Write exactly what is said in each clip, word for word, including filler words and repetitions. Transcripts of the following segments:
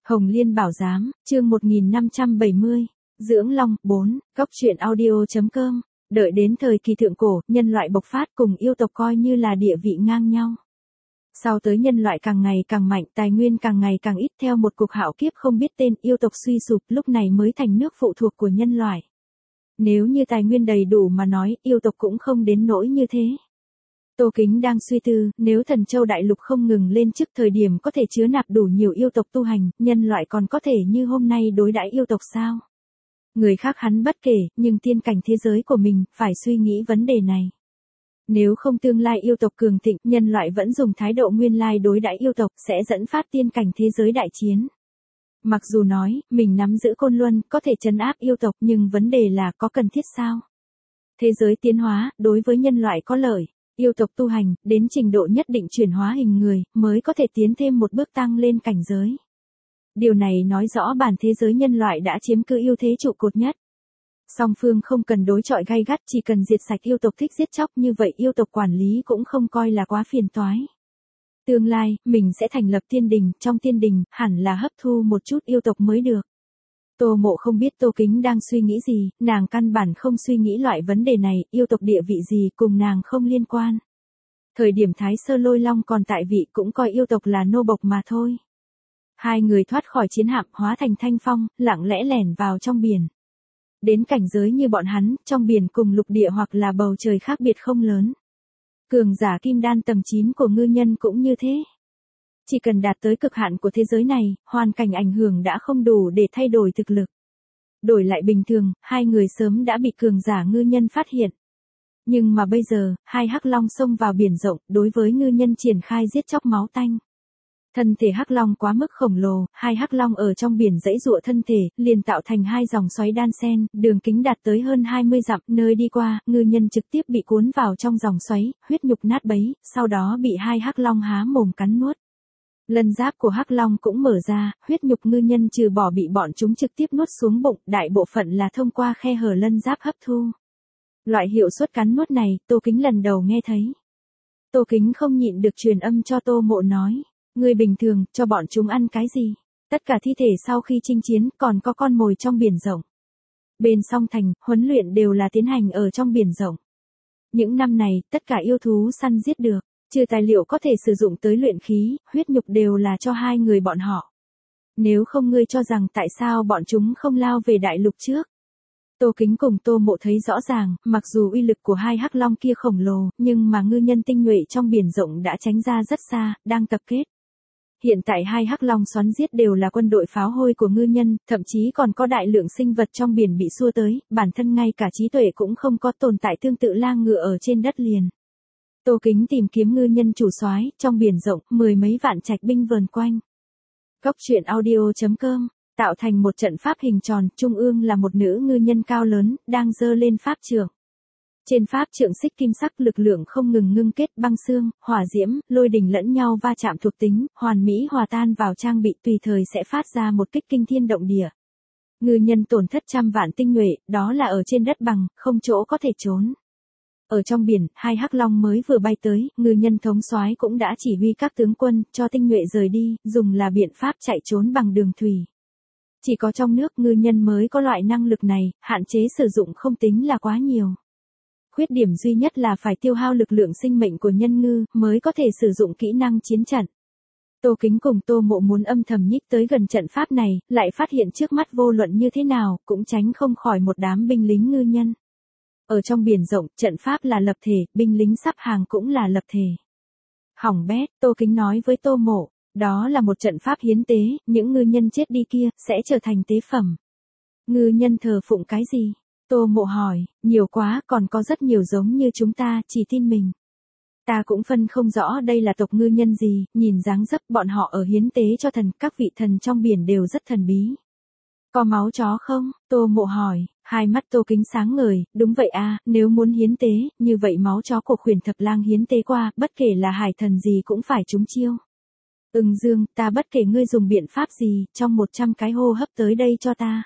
Hồng Liên Bảo Giám, chương một nghìn năm trăm bảy mươi, Dưỡng Long, bốn, Góc truyện audio.com, đợi đến thời kỳ thượng cổ, nhân loại bộc phát cùng yêu tộc coi như là địa vị ngang nhau. Sau tới nhân loại càng ngày càng mạnh, tài nguyên càng ngày càng ít theo một cuộc hạo kiếp không biết tên, yêu tộc suy sụp lúc này mới thành nước phụ thuộc của nhân loại. Nếu như tài nguyên đầy đủ mà nói, yêu tộc cũng không đến nỗi như thế. Tô Kính đang suy tư, nếu Thần Châu Đại Lục không ngừng lên trước thời điểm có thể chứa nạp đủ nhiều yêu tộc tu hành, nhân loại còn có thể như hôm nay đối đãi yêu tộc sao? Người khác hắn bất kể, nhưng tiên cảnh thế giới của mình, phải suy nghĩ vấn đề này. Nếu không tương lai yêu tộc cường thịnh, nhân loại vẫn dùng thái độ nguyên lai đối đãi yêu tộc, sẽ dẫn phát tiên cảnh thế giới đại chiến. Mặc dù nói, mình nắm giữ Côn Luân, có thể trấn áp yêu tộc, nhưng vấn đề là có cần thiết sao? Thế giới tiến hóa, đối với nhân loại có lợi. Yêu tộc tu hành, đến trình độ nhất định chuyển hóa hình người, mới có thể tiến thêm một bước tăng lên cảnh giới. Điều này nói rõ bản thế giới nhân loại đã chiếm cứ ưu thế trụ cột nhất. Song phương không cần đối chọi gay gắt, chỉ cần diệt sạch yêu tộc thích giết chóc, như vậy yêu tộc quản lý cũng không coi là quá phiền toái. Tương lai, mình sẽ thành lập tiên đình, trong tiên đình, hẳn là hấp thu một chút yêu tộc mới được. Tô Mộ không biết Tô Kính đang suy nghĩ gì, nàng căn bản không suy nghĩ loại vấn đề này, yêu tộc địa vị gì cùng nàng không liên quan. Thời điểm Thái Sơ Lôi Long còn tại vị cũng coi yêu tộc là nô bộc mà thôi. Hai người thoát khỏi chiến hạm hóa thành thanh phong, lặng lẽ lẻn vào trong biển. Đến cảnh giới như bọn hắn, trong biển cùng lục địa hoặc là bầu trời khác biệt không lớn. Cường giả kim đan tầng chín của ngư nhân cũng như thế. Chỉ cần đạt tới cực hạn của thế giới này, hoàn cảnh ảnh hưởng đã không đủ để thay đổi thực lực. Đổi lại bình thường, hai người sớm đã bị cường giả ngư nhân phát hiện. Nhưng mà bây giờ, hai hắc long xông vào biển rộng, đối với ngư nhân triển khai giết chóc máu tanh. Thân thể hắc long quá mức khổng lồ, hai hắc long ở trong biển dãy giụa thân thể, liền tạo thành hai dòng xoáy đan xen, đường kính đạt tới hơn hai mươi dặm, nơi đi qua, ngư nhân trực tiếp bị cuốn vào trong dòng xoáy, huyết nhục nát bấy, sau đó bị hai hắc long há mồm cắn nuốt. Lân giáp của hắc long cũng mở ra, huyết nhục ngư nhân trừ bỏ bị bọn chúng trực tiếp nuốt xuống bụng, đại bộ phận là thông qua khe hở lân giáp hấp thu. Loại hiệu suất cắn nuốt này, Tô Kính lần đầu nghe thấy. Tô Kính không nhịn được truyền âm cho Tô Mộ nói, người bình thường, cho bọn chúng ăn cái gì? Tất cả thi thể sau khi chinh chiến, còn có con mồi trong biển rộng. Bên song thành, huấn luyện đều là tiến hành ở trong biển rộng. Những năm này, tất cả yêu thú săn giết được, trừ tài liệu có thể sử dụng tới luyện khí, huyết nhục đều là cho hai người bọn họ. Nếu không ngươi cho rằng tại sao bọn chúng không lao về đại lục trước? Tô Kính cùng Tô Mộ thấy rõ ràng, mặc dù uy lực của hai hắc long kia khổng lồ, nhưng mà ngư nhân tinh nhuệ trong biển rộng đã tránh ra rất xa, đang tập kết. Hiện tại hai hắc long xoắn giết đều là quân đội pháo hôi của ngư nhân, thậm chí còn có đại lượng sinh vật trong biển bị xua tới, bản thân ngay cả trí tuệ cũng không có, tồn tại tương tự lang ngựa ở trên đất liền. Tô Kính tìm kiếm ngư nhân chủ soái, trong biển rộng, mười mấy vạn trạch binh vờn quanh. Góc truyện audio.com, tạo thành một trận pháp hình tròn, trung ương là một nữ ngư nhân cao lớn, đang giơ lên pháp trượng. Trên pháp trượng xích kim sắc lực lượng không ngừng ngưng kết, băng xương, hỏa diễm, lôi đình lẫn nhau va chạm thuộc tính, hoàn mỹ hòa tan vào trang bị, tùy thời sẽ phát ra một kích kinh thiên động địa. Ngư nhân tổn thất trăm vạn tinh nhuệ, đó là ở trên đất bằng, không chỗ có thể trốn. Ở trong biển, hai hắc long mới vừa bay tới, ngư nhân thống soái cũng đã chỉ huy các tướng quân, cho tinh nhuệ rời đi, dùng là biện pháp chạy trốn bằng đường thủy. Chỉ có trong nước ngư nhân mới có loại năng lực này, hạn chế sử dụng không tính là quá nhiều. Khuyết điểm duy nhất là phải tiêu hao lực lượng sinh mệnh của nhân ngư, mới có thể sử dụng kỹ năng chiến trận. Tô Kính cùng Tô Mộ muốn âm thầm nhích tới gần trận pháp này, lại phát hiện trước mắt vô luận như thế nào, cũng tránh không khỏi một đám binh lính ngư nhân. Ở trong biển rộng, trận pháp là lập thể, binh lính sắp hàng cũng là lập thể. Hỏng bét, Tô Kính nói với Tô Mộ, đó là một trận pháp hiến tế, những ngư nhân chết đi kia, sẽ trở thành tế phẩm. Ngư nhân thờ phụng cái gì? Tô Mộ hỏi, nhiều quá, còn có rất nhiều giống như chúng ta, chỉ tin mình. Ta cũng phân không rõ đây là tộc ngư nhân gì, nhìn dáng dấp bọn họ ở hiến tế cho thần, các vị thần trong biển đều rất thần bí. Có máu chó không? Tô Mộ hỏi, hai mắt Tô Kính sáng ngời, đúng vậy à, nếu muốn hiến tế, như vậy máu chó của khuyển thập lang hiến tế qua, bất kể là hải thần gì cũng phải trúng chiêu. Ưng Dương, ta bất kể ngươi dùng biện pháp gì, trong một trăm cái hô hấp tới đây cho ta.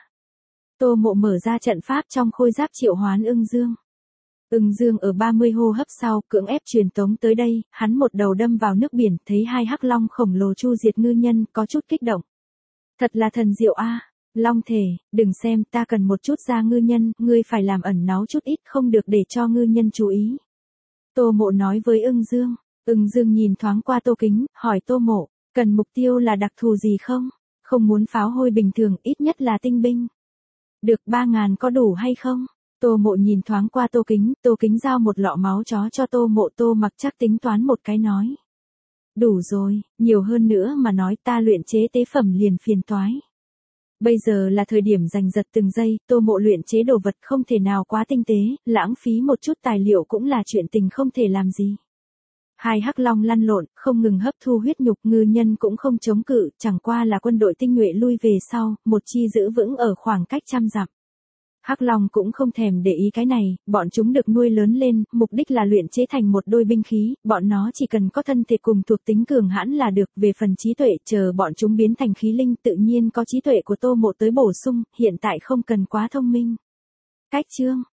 Tô Mộ mở ra trận pháp trong khôi giáp triệu hoán Ưng Dương. Ưng Dương ở ba mươi hô hấp sau, cưỡng ép truyền tống tới đây, hắn một đầu đâm vào nước biển, thấy hai hắc long khổng lồ chu diệt ngư nhân, có chút kích động. Thật là thần diệu a. Long thể, đừng xem, ta cần một chút da ngư nhân, ngươi phải làm ẩn náu chút ít, không được để cho ngư nhân chú ý. Tô Mộ nói với Ưng Dương. Ưng Dương nhìn thoáng qua Tô Kính, hỏi Tô Mộ, cần mục tiêu là đặc thù gì không? Không muốn pháo hôi bình thường, ít nhất là tinh binh. Được, ba ngàn có đủ hay không? Tô Mộ nhìn thoáng qua Tô Kính, Tô Kính giao một lọ máu chó cho Tô Mộ, Tô Mặc chắc tính toán một cái nói. Đủ rồi, nhiều hơn nữa mà nói, ta luyện chế tế phẩm liền phiền toái. Bây giờ là thời điểm giành giật từng giây, Tô Mộ luyện chế đồ vật không thể nào quá tinh tế, lãng phí một chút tài liệu cũng là chuyện tình không thể làm gì. Hai hắc long lăn lộn, không ngừng hấp thu huyết nhục, ngư nhân cũng không chống cự, chẳng qua là quân đội tinh nhuệ lui về sau, một chi giữ vững ở khoảng cách trăm dặm. Hắc long cũng không thèm để ý cái này, bọn chúng được nuôi lớn lên, mục đích là luyện chế thành một đôi binh khí, bọn nó chỉ cần có thân thể cùng thuộc tính cường hãn là được, về phần trí tuệ, chờ bọn chúng biến thành khí linh tự nhiên có trí tuệ của Tô Mộ tới bổ sung, hiện tại không cần quá thông minh. Cách chương